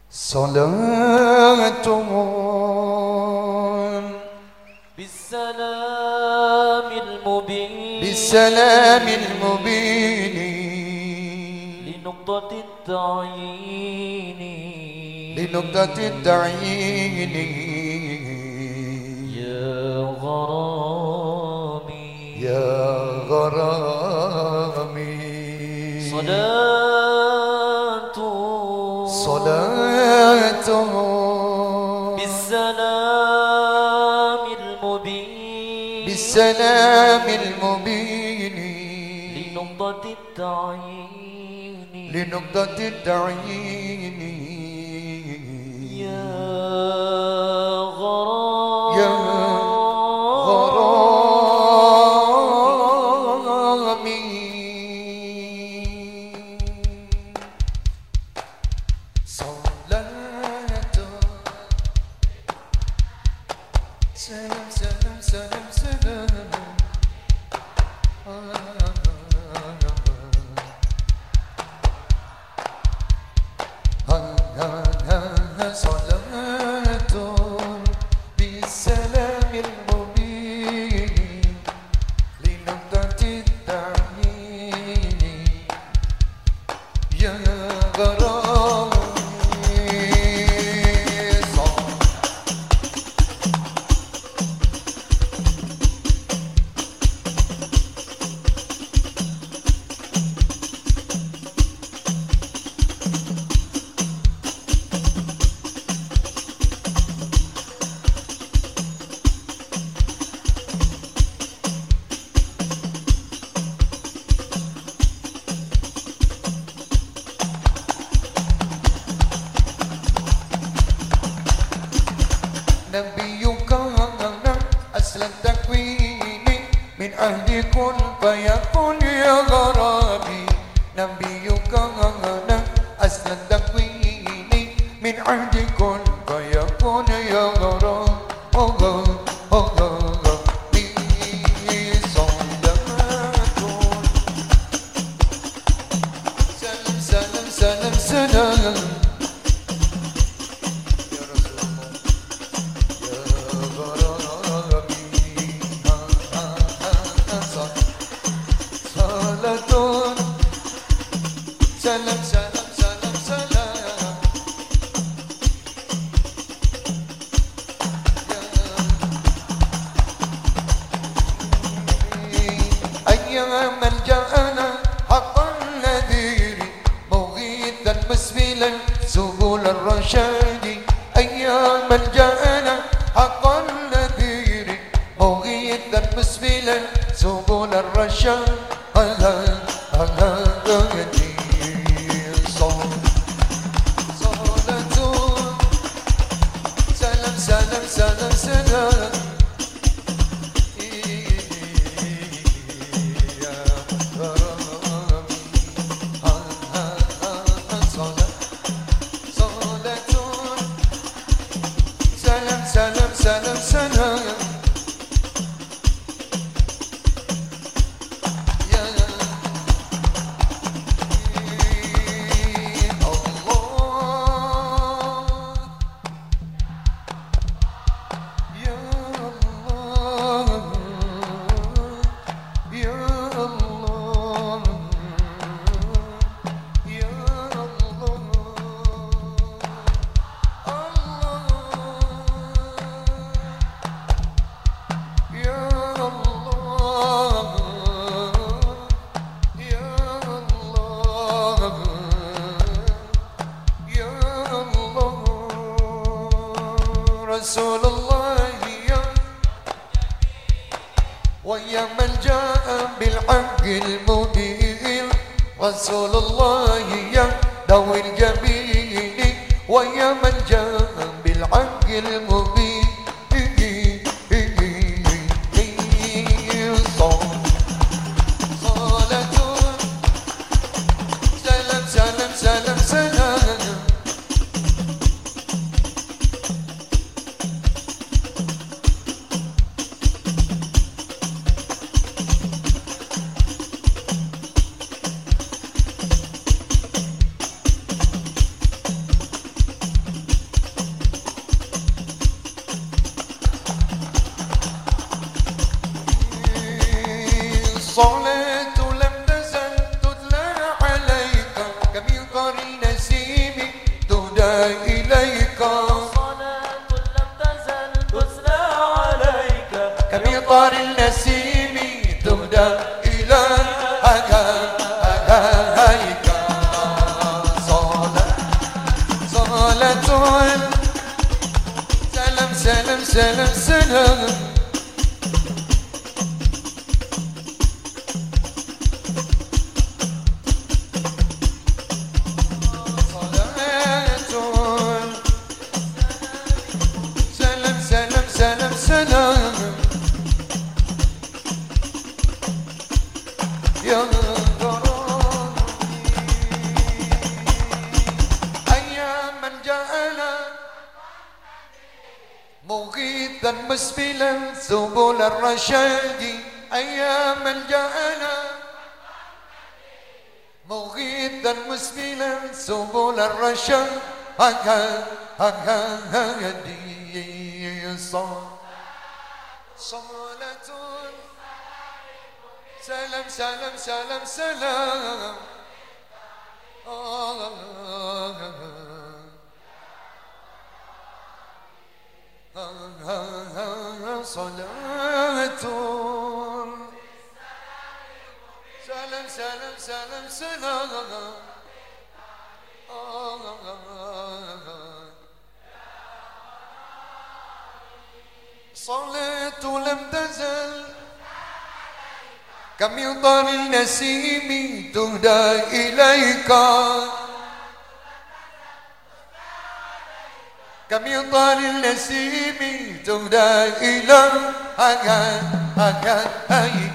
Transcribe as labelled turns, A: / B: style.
A: صلاة
B: بالسلام المبين لنقطة التعيين يا غرامي صلاة بالسلام المبين لنقطة التعيين يا غرامي صلاة سلام سلام سلام سلام صلاة بالسلام المبين لنقطة التعيين يا غرامي نبيك أصل التكوين من أهل كن فيكون يا غرامي نبيك أصل التكوين من أهل كن فيكون يا غرامي سلام سلام سلام سلام سلام سلام سلام أيام ملجأنا حق النذير مغيثا مسبلا سبل الرشاد أيام ملجأنا حق النذير مغيثا مسبلا سبل الرشاد سلام سلام سلام يا غرامي صلاة سلام سلام سلام سلام رسول الله ويا من جاء بالحق المبين رسول الله يا ذوي الجميل ويا من جاء بالحق المبين صلاة سلام سلام سلام سلام إليك
A: صلاة لم تزل تسرى عليك
B: كمطار النسيم تهدى إلى هدايك صلاة سلام سلام سلام سلام سلام سلام يا أيام من جاءنا مغيثا مسبلا سبل الرشاد أيام من جاءنا مغيثا مسبلا سبل الرشاد هدي صلاة سلام سلام سلام سلام صلاة سلام سلام سلام سلام صلاة لم تزل كمطر النسيم تهدى إليك كمطر النسيم تهدى إلى هدايك